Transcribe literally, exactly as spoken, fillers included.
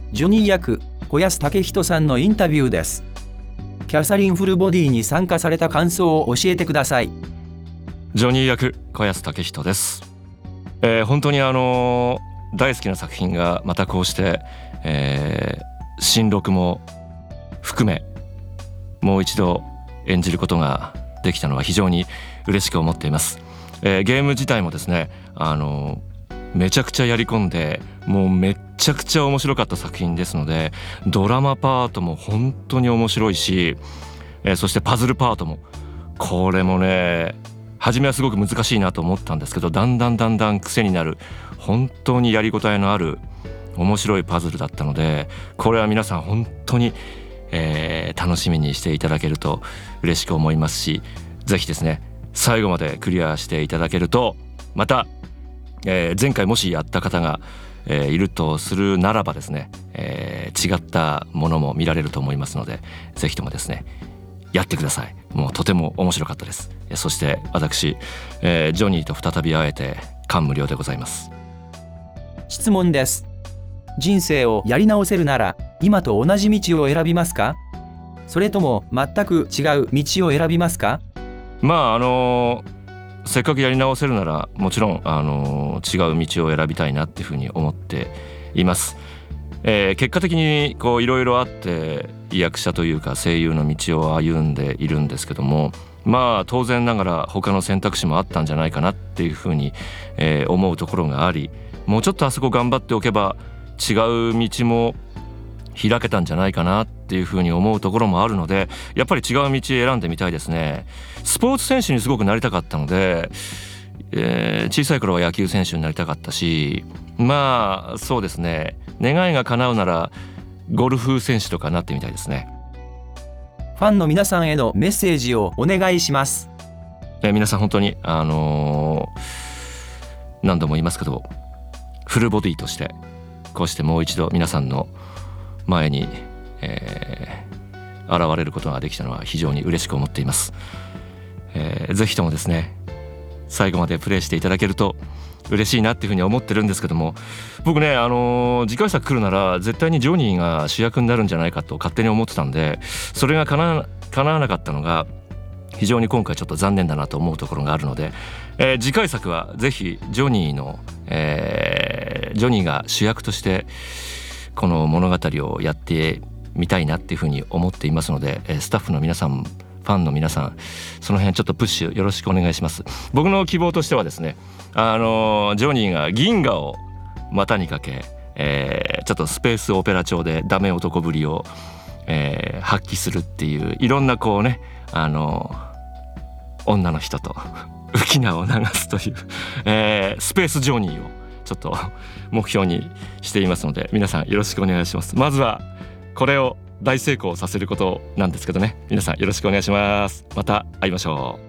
ジョニー役小安武人さんのインタビューです。キャサリン・フルボディに参加された感想を教えてください。 ジョニー役小安武人です。えー、本当にあのー、大好きな作品がまたこうして、えー、新録も含めもう一度演じることができたのは非常に嬉しく思っています。えー、ゲーム自体もですね、あのー、めちゃくちゃやり込んでもうめっちゃくちゃ面白かった作品ですので、ドラマパートも本当に面白いし、えー、そしてパズルパートもこれもね、初めはすごく難しいなと思ったんですけど、だんだんだんだん癖になる本当にやりごたえのある面白いパズルだったので、これは皆さん本当に、えー、楽しみにしていただけると嬉しく思いますし、ぜひですね最後までクリアしていただけると、また、えー、前回もしやった方が、えー、いるとするならばですね、えー、違ったものも見られると思いますので、ぜひともですねやってください。もうとても面白かったです。そして私、えー、ジョニーと再び会えて感無量でございます。 質問です。人生をやり直せるなら今と同じ道を選びますか？それとも全く違う道を選びますか？ まああのーせっかくやり直せるならもちろん、あのー、違う道を選びたいなっていうふうに思っています。えー、結果的にこういろいろあって役者というか声優の道を歩んでいるんですけども、まあ当然ながら他の選択肢もあったんじゃないかなっていうふうに、えー、思うところがあり、もうちょっとあそこ頑張っておけば違う道も開けたんじゃないかなっていうふうに思うところもあるので、やっぱり違う道選んでみたいですね。スポーツ選手にすごくなりたかったので、えー、小さい頃は野球選手になりたかったし、まあそうですね、願いが叶うならゴルフ選手とかなってみたいですね。 ファンの皆さんへのメッセージをお願いします。 えー、皆さん本当にあのー、何度も言いますけどフルボディとしてこうしてもう一度皆さんの前に、えー、現れることができたのは非常に嬉しく思っています。えー、ぜひともですね最後までプレイしていただけると嬉しいなっていうふうに思ってるんですけども、僕ね、あのー、次回作来るなら絶対にジョニーが主役になるんじゃないかと勝手に思ってたんで、それが叶わ、叶わなかったのが非常に今回ちょっと残念だなと思うところがあるので、えー、次回作はぜひジョニーの、えー、ジョニーが主役としてこの物語をやってみたいなっていうふうに思っていますので、スタッフの皆さん、ファンの皆さん、その辺ちょっとプッシュよろしくお願いします。僕の希望としてはですね、あのジョニーが銀河を股にかけ、えー、ちょっとスペースオペラ調でダメ男ぶりを、えー、発揮するっていう、いろんなこうね、あの女の人と浮き名を流すという、えー、スペースジョニーをちょっと目標にしていますので、皆さんよろしくお願いします。まずはこれを大成功させることなんですけどね、皆さんよろしくお願いします。また会いましょう。